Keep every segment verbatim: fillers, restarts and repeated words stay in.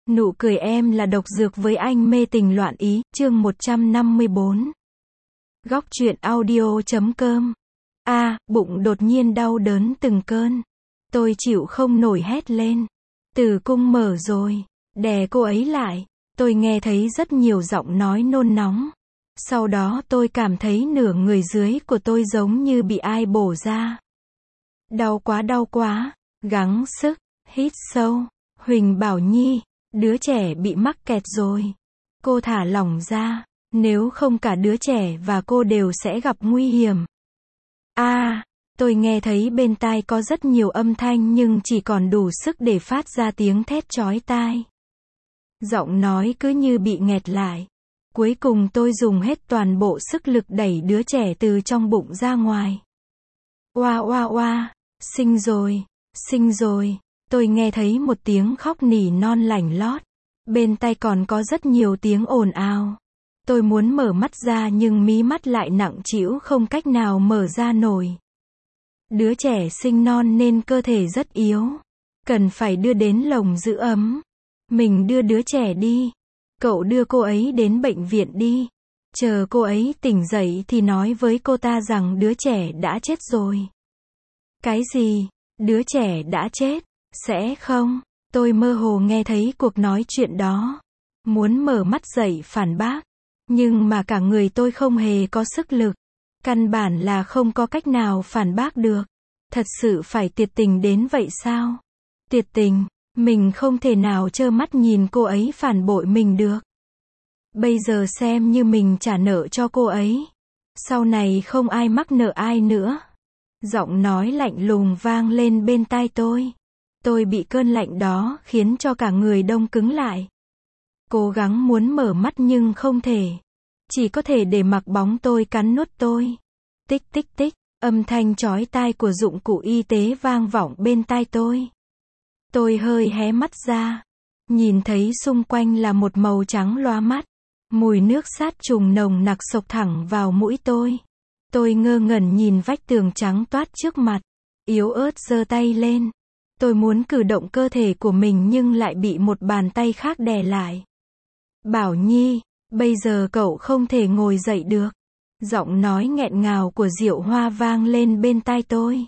Nụ cười em là độc dược với anh mê tình loạn ý, chương một trăm năm mươi bốn. Góc truyện audio chấm com. A, bụng đột nhiên đau đớn từng cơn. Tôi chịu không nổi hét lên. Tử cung mở rồi. Đè cô ấy lại. Tôi nghe thấy rất nhiều giọng nói nôn nóng. Sau đó tôi cảm thấy nửa người dưới của tôi giống như bị ai bổ ra. Đau quá đau quá. Gắng sức. Hít sâu. Huỳnh Bảo Nhi. Đứa trẻ bị mắc kẹt rồi. Cô thả lỏng ra. Nếu không cả đứa trẻ và cô đều sẽ gặp nguy hiểm. A, à, tôi nghe thấy bên tai có rất nhiều âm thanh nhưng chỉ còn đủ sức để phát ra tiếng thét chói tai. Giọng nói cứ như bị nghẹt lại. Cuối cùng tôi dùng hết toàn bộ sức lực đẩy đứa trẻ từ trong bụng ra ngoài. Oa oa oa, sinh rồi, sinh rồi. Tôi nghe thấy một tiếng khóc nỉ non lảnh lót. Bên tai còn có rất nhiều tiếng ồn ào. Tôi muốn mở mắt ra nhưng mí mắt lại nặng trĩu không cách nào mở ra nổi. Đứa trẻ sinh non nên cơ thể rất yếu. Cần phải đưa đến lồng giữ ấm. Mình đưa đứa trẻ đi. Cậu đưa cô ấy đến bệnh viện đi. Chờ cô ấy tỉnh dậy thì nói với cô ta rằng đứa trẻ đã chết rồi. Cái gì? Đứa trẻ đã chết? Sẽ không? Tôi mơ hồ nghe thấy cuộc nói chuyện đó. Muốn mở mắt dậy phản bác. Nhưng mà cả người tôi không hề có sức lực. Căn bản là không có cách nào phản bác được. Thật sự phải tuyệt tình đến vậy sao? Tuyệt tình, mình không thể nào trơ mắt nhìn cô ấy phản bội mình được. Bây giờ xem như mình trả nợ cho cô ấy. Sau này không ai mắc nợ ai nữa. Giọng nói lạnh lùng vang lên bên tai tôi. Tôi bị cơn lạnh đó khiến cho cả người đông cứng lại. Cố gắng muốn mở mắt nhưng không thể. Chỉ có thể để mặc bóng tôi cắn nuốt tôi. Tích tích tích, âm thanh chói tai của dụng cụ y tế vang vọng bên tai tôi. Tôi hơi hé mắt ra. Nhìn thấy xung quanh là một màu trắng loa mắt. Mùi nước sát trùng nồng nặc xộc thẳng vào mũi tôi. Tôi ngơ ngẩn nhìn vách tường trắng toát trước mặt. Yếu ớt giơ tay lên. Tôi muốn cử động cơ thể của mình nhưng lại bị một bàn tay khác đè lại. Bảo Nhi, bây giờ cậu không thể ngồi dậy được. Giọng nói nghẹn ngào của Diệu Hoa vang lên bên tai tôi.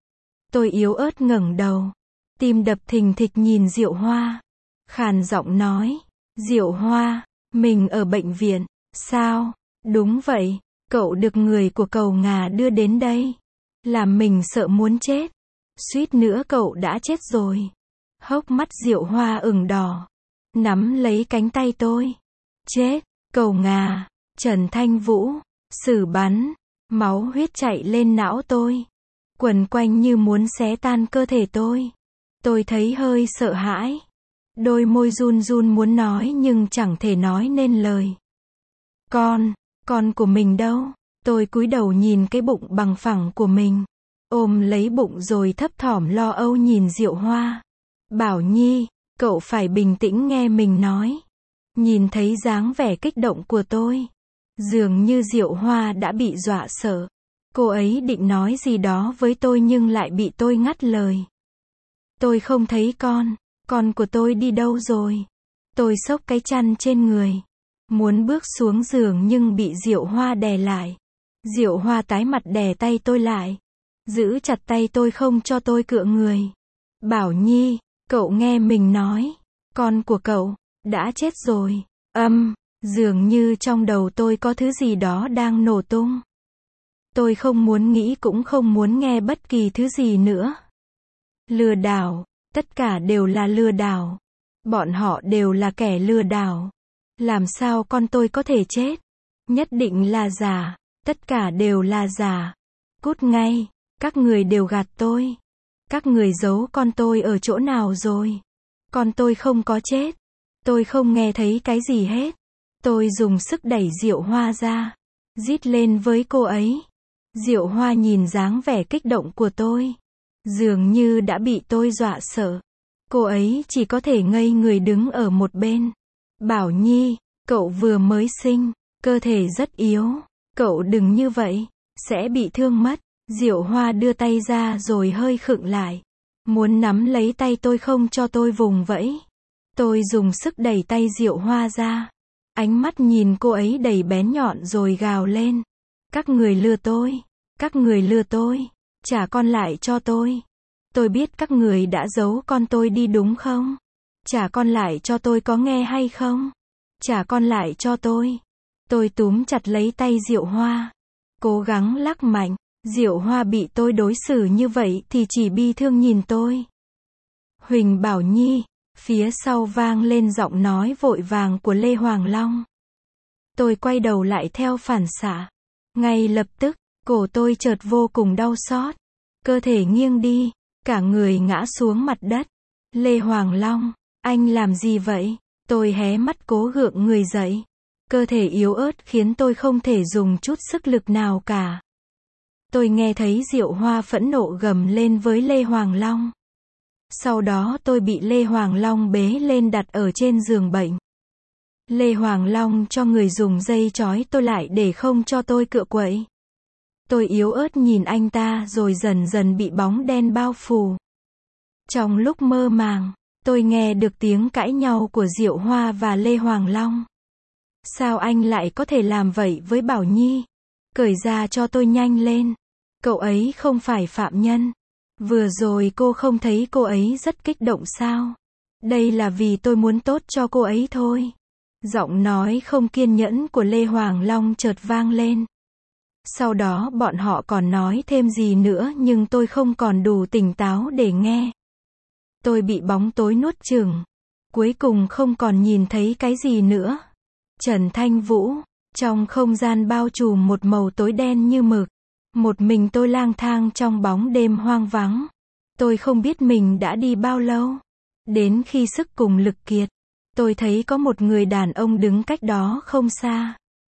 Tôi yếu ớt ngẩng đầu. Tim đập thình thịch nhìn Diệu Hoa. Khàn giọng nói. Diệu Hoa, mình ở bệnh viện. Sao? Đúng vậy, cậu được người của Cầu Ngà đưa đến đây. Làm mình sợ muốn chết. Suýt nữa cậu đã chết rồi. Hốc mắt Diệu Hoa ửng đỏ. Nắm lấy cánh tay tôi. Chết, Cầu Ngà, Trần Thanh Vũ, xử bắn, máu huyết chảy lên não tôi. Quần quanh như muốn xé tan cơ thể tôi. Tôi thấy hơi sợ hãi. Đôi môi run run muốn nói nhưng chẳng thể nói nên lời. Con, con của mình đâu? Tôi cúi đầu nhìn cái bụng bằng phẳng của mình. Ôm lấy bụng rồi thấp thỏm lo âu nhìn Diệu Hoa. Bảo Nhi, cậu phải bình tĩnh nghe mình nói. Nhìn thấy dáng vẻ kích động của tôi. Dường như Diệu Hoa đã bị dọa sợ. Cô ấy định nói gì đó với tôi nhưng lại bị tôi ngắt lời. Tôi không thấy con. Con của tôi đi đâu rồi? Tôi xốc cái chăn trên người. Muốn bước xuống giường nhưng bị Diệu Hoa đè lại. Diệu Hoa tái mặt đè tay tôi lại. Giữ chặt tay tôi không cho tôi cựa người. Bảo Nhi, cậu nghe mình nói. Con của cậu, đã chết rồi. Âm, dường như trong đầu tôi có thứ gì đó đang nổ tung. Tôi không muốn nghĩ cũng không muốn nghe bất kỳ thứ gì nữa. Lừa đảo, tất cả đều là lừa đảo. Bọn họ đều là kẻ lừa đảo. Làm sao con tôi có thể chết? Nhất định là giả, tất cả đều là giả. Cút ngay. Các người đều gạt tôi. Các người giấu con tôi ở chỗ nào rồi? Con tôi không có chết. Tôi không nghe thấy cái gì hết. Tôi dùng sức đẩy Diệu Hoa ra. Rít lên với cô ấy. Diệu Hoa nhìn dáng vẻ kích động của tôi. Dường như đã bị tôi dọa sợ. Cô ấy chỉ có thể ngây người đứng ở một bên. Bảo Nhi, cậu vừa mới sinh. Cơ thể rất yếu. Cậu đừng như vậy. Sẽ bị thương mất. Diệu Hoa đưa tay ra rồi hơi khựng lại. Muốn nắm lấy tay tôi không cho tôi vùng vẫy. Tôi dùng sức đẩy tay Diệu Hoa ra. Ánh mắt nhìn cô ấy đầy bén nhọn rồi gào lên. Các người lừa tôi. Các người lừa tôi. Trả con lại cho tôi. Tôi biết các người đã giấu con tôi đi đúng không? Trả con lại cho tôi có nghe hay không? Trả con lại cho tôi. Tôi túm chặt lấy tay Diệu Hoa. Cố gắng lắc mạnh. Diệu Hoa bị tôi đối xử như vậy thì chỉ bi thương nhìn tôi. Huỳnh Bảo Nhi. Phía sau vang lên giọng nói vội vàng của Lê Hoàng Long. Tôi quay đầu lại theo phản xạ. Ngay lập tức, cổ tôi chợt vô cùng đau xót. Cơ thể nghiêng đi, cả người ngã xuống mặt đất. Lê Hoàng Long, anh làm gì vậy? Tôi hé mắt cố gượng người dậy. Cơ thể yếu ớt khiến tôi không thể dùng chút sức lực nào cả. Tôi nghe thấy Diệu Hoa phẫn nộ gầm lên với Lê Hoàng Long. Sau đó tôi bị Lê Hoàng Long bế lên đặt ở trên giường bệnh. Lê Hoàng Long cho người dùng dây trói tôi lại để không cho tôi cựa quậy. Tôi yếu ớt nhìn anh ta rồi dần dần bị bóng đen bao phủ. Trong lúc mơ màng, tôi nghe được tiếng cãi nhau của Diệu Hoa và Lê Hoàng Long. Sao anh lại có thể làm vậy với Bảo Nhi? Cởi ra cho tôi nhanh lên. Cậu ấy không phải phạm nhân. Vừa rồi cô không thấy cô ấy rất kích động sao? Đây là vì tôi muốn tốt cho cô ấy thôi. Giọng nói không kiên nhẫn của Lê Hoàng Long chợt vang lên. Sau đó bọn họ còn nói thêm gì nữa nhưng tôi không còn đủ tỉnh táo để nghe. Tôi bị bóng tối nuốt chửng. Cuối cùng không còn nhìn thấy cái gì nữa. Trần Thanh Vũ. Trong không gian bao trùm một màu tối đen như mực. Một mình tôi lang thang trong bóng đêm hoang vắng. Tôi không biết mình đã đi bao lâu. Đến khi sức cùng lực kiệt, tôi thấy có một người đàn ông đứng cách đó không xa.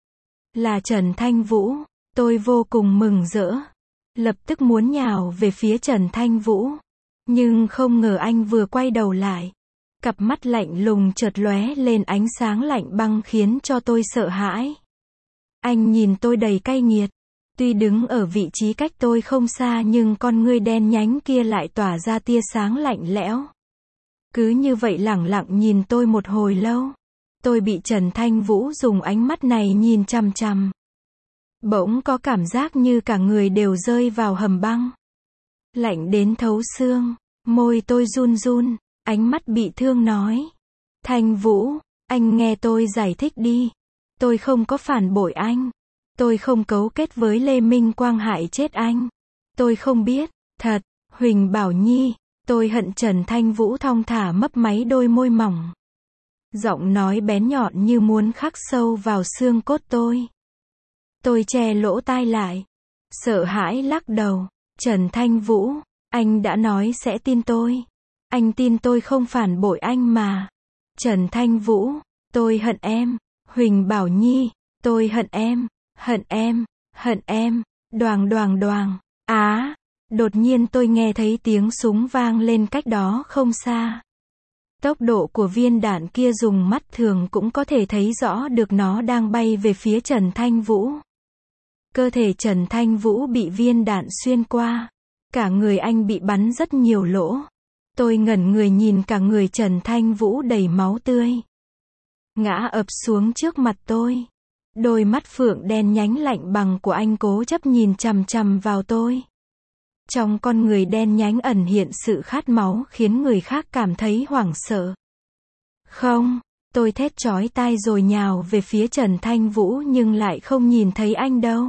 Là Trần Thanh Vũ. Tôi vô cùng mừng rỡ. Lập tức muốn nhào về phía Trần Thanh Vũ. Nhưng không ngờ anh vừa quay đầu lại. Cặp mắt lạnh lùng chợt lóe lên ánh sáng lạnh băng khiến cho tôi sợ hãi. Anh nhìn tôi đầy cay nghiệt. Tuy đứng ở vị trí cách tôi không xa nhưng con ngươi đen nhánh kia lại tỏa ra tia sáng lạnh lẽo. Cứ như vậy lẳng lặng nhìn tôi một hồi lâu. Tôi bị Trần Thanh Vũ dùng ánh mắt này nhìn chằm chằm. Bỗng có cảm giác như cả người đều rơi vào hầm băng. Lạnh đến thấu xương. Môi tôi run run. Ánh mắt bị thương nói. Thanh Vũ, anh nghe tôi giải thích đi. Tôi không có phản bội anh. Tôi không cấu kết với Lê Minh Quang hại chết anh. Tôi không biết. Thật, Huỳnh Bảo Nhi. Tôi hận Trần Thanh Vũ thong thả mấp máy đôi môi mỏng. Giọng nói bén nhọn như muốn khắc sâu vào xương cốt tôi. Tôi che lỗ tai lại. Sợ hãi lắc đầu. Trần Thanh Vũ, anh đã nói sẽ tin tôi. Anh tin tôi không phản bội anh mà. Trần Thanh Vũ, tôi hận em. Huỳnh Bảo Nhi, tôi hận em. Hận em, hận em. Đoàng đoàng đoàng. Á, đột nhiên tôi nghe thấy tiếng súng vang lên cách đó không xa. Tốc độ của viên đạn kia dùng mắt thường cũng có thể thấy rõ được nó đang bay về phía Trần Thanh Vũ. Cơ thể Trần Thanh Vũ bị viên đạn xuyên qua. Cả người anh bị bắn rất nhiều lỗ. Tôi ngẩn người nhìn cả người Trần Thanh Vũ đầy máu tươi. Ngã ập xuống trước mặt tôi. Đôi mắt phượng đen nhánh lạnh bằng của anh cố chấp nhìn chằm chằm vào tôi. Trong con người đen nhánh ẩn hiện sự khát máu khiến người khác cảm thấy hoảng sợ. Không, tôi thét chói tai rồi nhào về phía Trần Thanh Vũ nhưng lại không nhìn thấy anh đâu.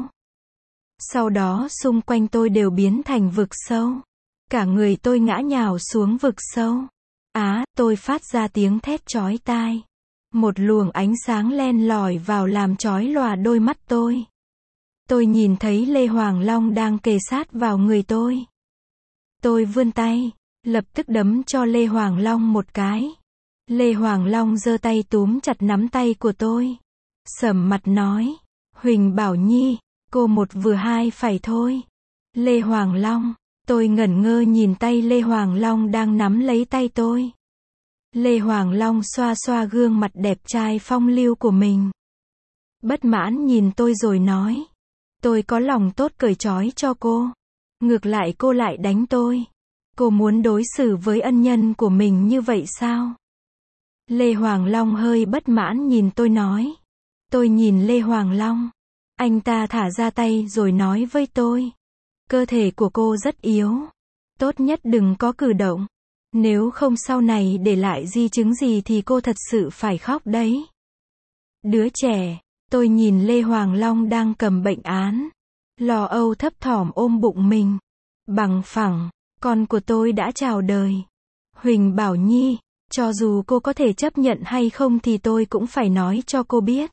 Sau đó xung quanh tôi đều biến thành vực sâu. Cả người tôi ngã nhào xuống vực sâu. Á, tôi phát ra tiếng thét chói tai. Một luồng ánh sáng len lỏi vào làm chói lòa đôi mắt tôi. Tôi nhìn thấy Lê Hoàng Long đang kề sát vào người tôi. Tôi vươn tay, lập tức đấm cho Lê Hoàng Long một cái. Lê Hoàng Long giơ tay túm chặt nắm tay của tôi. Sầm mặt nói, Huỳnh Bảo Nhi, cô một vừa hai phải thôi. Lê Hoàng Long, tôi ngẩn ngơ nhìn tay Lê Hoàng Long đang nắm lấy tay tôi. Lê Hoàng Long xoa xoa gương mặt đẹp trai phong lưu của mình. Bất mãn nhìn tôi rồi nói. Tôi có lòng tốt cởi trói cho cô. Ngược lại cô lại đánh tôi. Cô muốn đối xử với ân nhân của mình như vậy sao? Lê Hoàng Long hơi bất mãn nhìn tôi nói. Tôi nhìn Lê Hoàng Long. Anh ta thả ra tay rồi nói với tôi. Cơ thể của cô rất yếu. Tốt nhất đừng có cử động. Nếu không sau này để lại di chứng gì thì cô thật sự phải khóc đấy. Đứa trẻ. Tôi nhìn Lê Hoàng Long đang cầm bệnh án. Lo âu thấp thỏm ôm bụng mình. Bằng phẳng. Con của tôi đã chào đời. Huỳnh Bảo Nhi. Cho dù cô có thể chấp nhận hay không thì tôi cũng phải nói cho cô biết.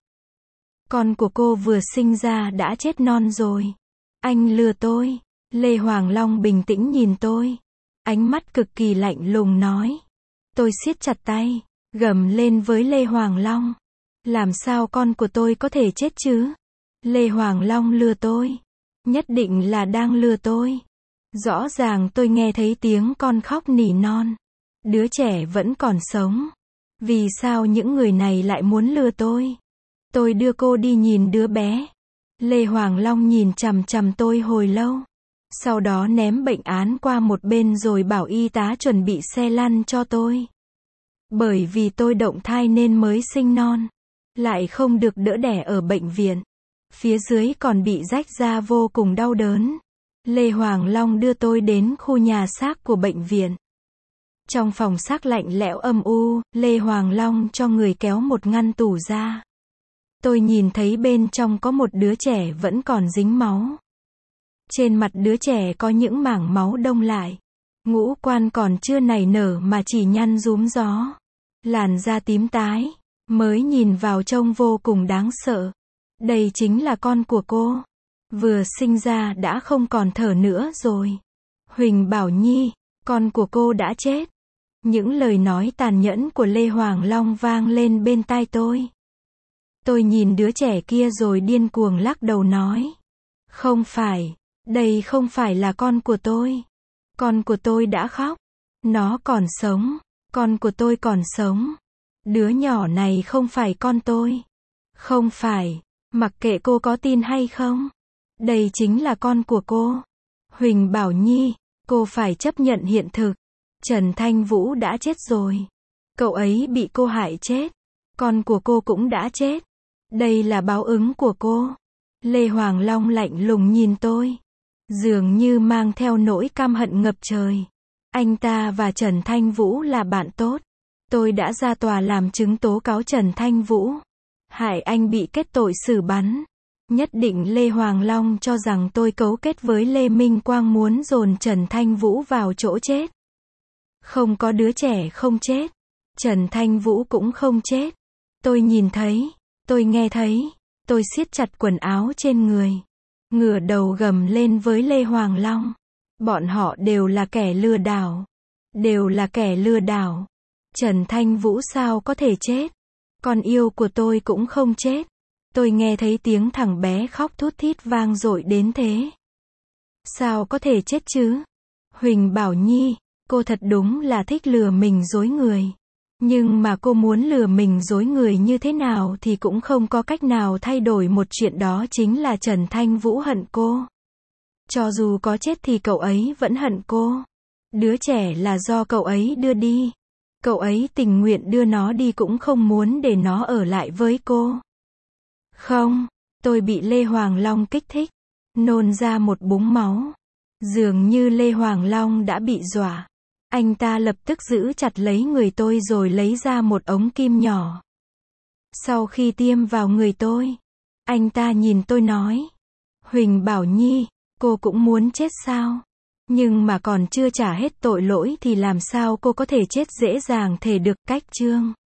Con của cô vừa sinh ra đã chết non rồi. Anh lừa tôi. Lê Hoàng Long bình tĩnh nhìn tôi. Ánh mắt cực kỳ lạnh lùng nói. Tôi siết chặt tay. Gầm lên với Lê Hoàng Long. Làm sao con của tôi có thể chết chứ? Lê Hoàng Long lừa tôi. Nhất định là đang lừa tôi. Rõ ràng tôi nghe thấy tiếng con khóc nỉ non. Đứa trẻ vẫn còn sống. Vì sao những người này lại muốn lừa tôi? Tôi đưa cô đi nhìn đứa bé. Lê Hoàng Long nhìn chằm chằm tôi hồi lâu. Sau đó ném bệnh án qua một bên rồi bảo y tá chuẩn bị xe lăn cho tôi. Bởi vì tôi động thai nên mới sinh non. Lại không được đỡ đẻ ở bệnh viện. Phía dưới còn bị rách ra vô cùng đau đớn. Lê Hoàng Long đưa tôi đến khu nhà xác của bệnh viện. Trong phòng xác lạnh lẽo âm u, Lê Hoàng Long cho người kéo một ngăn tủ ra. Tôi nhìn thấy bên trong có một đứa trẻ vẫn còn dính máu. Trên mặt đứa trẻ có những mảng máu đông lại. Ngũ quan còn chưa nảy nở mà chỉ nhăn rúm gió. Làn da tím tái. Mới nhìn vào trông vô cùng đáng sợ. Đây chính là con của cô. Vừa sinh ra đã không còn thở nữa rồi. Huỳnh Bảo Nhi, con của cô đã chết. Những lời nói tàn nhẫn của Lê Hoàng Long vang lên bên tai tôi. Tôi nhìn đứa trẻ kia rồi điên cuồng lắc đầu nói. Không phải, đây không phải là con của tôi. Con của tôi đã khóc. Nó còn sống. Con của tôi còn sống. Đứa nhỏ này không phải con tôi. Không phải, mặc kệ cô có tin hay không. Đây chính là con của cô. Huỳnh Bảo Nhi, cô phải chấp nhận hiện thực. Trần Thanh Vũ đã chết rồi. Cậu ấy bị cô hại chết. Con của cô cũng đã chết. Đây là báo ứng của cô. Lê Hoàng Long lạnh lùng nhìn tôi. Dường như mang theo nỗi căm hận ngập trời. Anh ta và Trần Thanh Vũ là bạn tốt. Tôi đã ra tòa làm chứng tố cáo Trần Thanh Vũ. Hại anh bị kết tội xử bắn. Nhất định Lê Hoàng Long cho rằng tôi cấu kết với Lê Minh Quang muốn dồn Trần Thanh Vũ vào chỗ chết. Không có đứa trẻ không chết. Trần Thanh Vũ cũng không chết. Tôi nhìn thấy. Tôi nghe thấy. Tôi siết chặt quần áo trên người. Ngửa đầu gầm lên với Lê Hoàng Long. Bọn họ đều là kẻ lừa đảo. Đều là kẻ lừa đảo. Trần Thanh Vũ sao có thể chết? Con yêu của tôi cũng không chết. Tôi nghe thấy tiếng thằng bé khóc thút thít vang dội đến thế. Sao có thể chết chứ? Huỳnh Bảo Nhi, cô thật đúng là thích lừa mình dối người. Nhưng mà cô muốn lừa mình dối người như thế nào thì cũng không có cách nào thay đổi một chuyện đó chính là Trần Thanh Vũ hận cô. Cho dù có chết thì cậu ấy vẫn hận cô. Đứa trẻ là do cậu ấy đưa đi. Cậu ấy tình nguyện đưa nó đi cũng không muốn để nó ở lại với cô. Không, tôi bị Lê Hoàng Long kích thích. Nôn ra một búng máu. Dường như Lê Hoàng Long đã bị dọa. Anh ta lập tức giữ chặt lấy người tôi rồi lấy ra một ống kim nhỏ. Sau khi tiêm vào người tôi, anh ta nhìn tôi nói. Huỳnh Bảo Nhi, cô cũng muốn chết sao? Nhưng mà còn chưa trả hết tội lỗi thì làm sao cô có thể chết dễ dàng thể được? Cách chương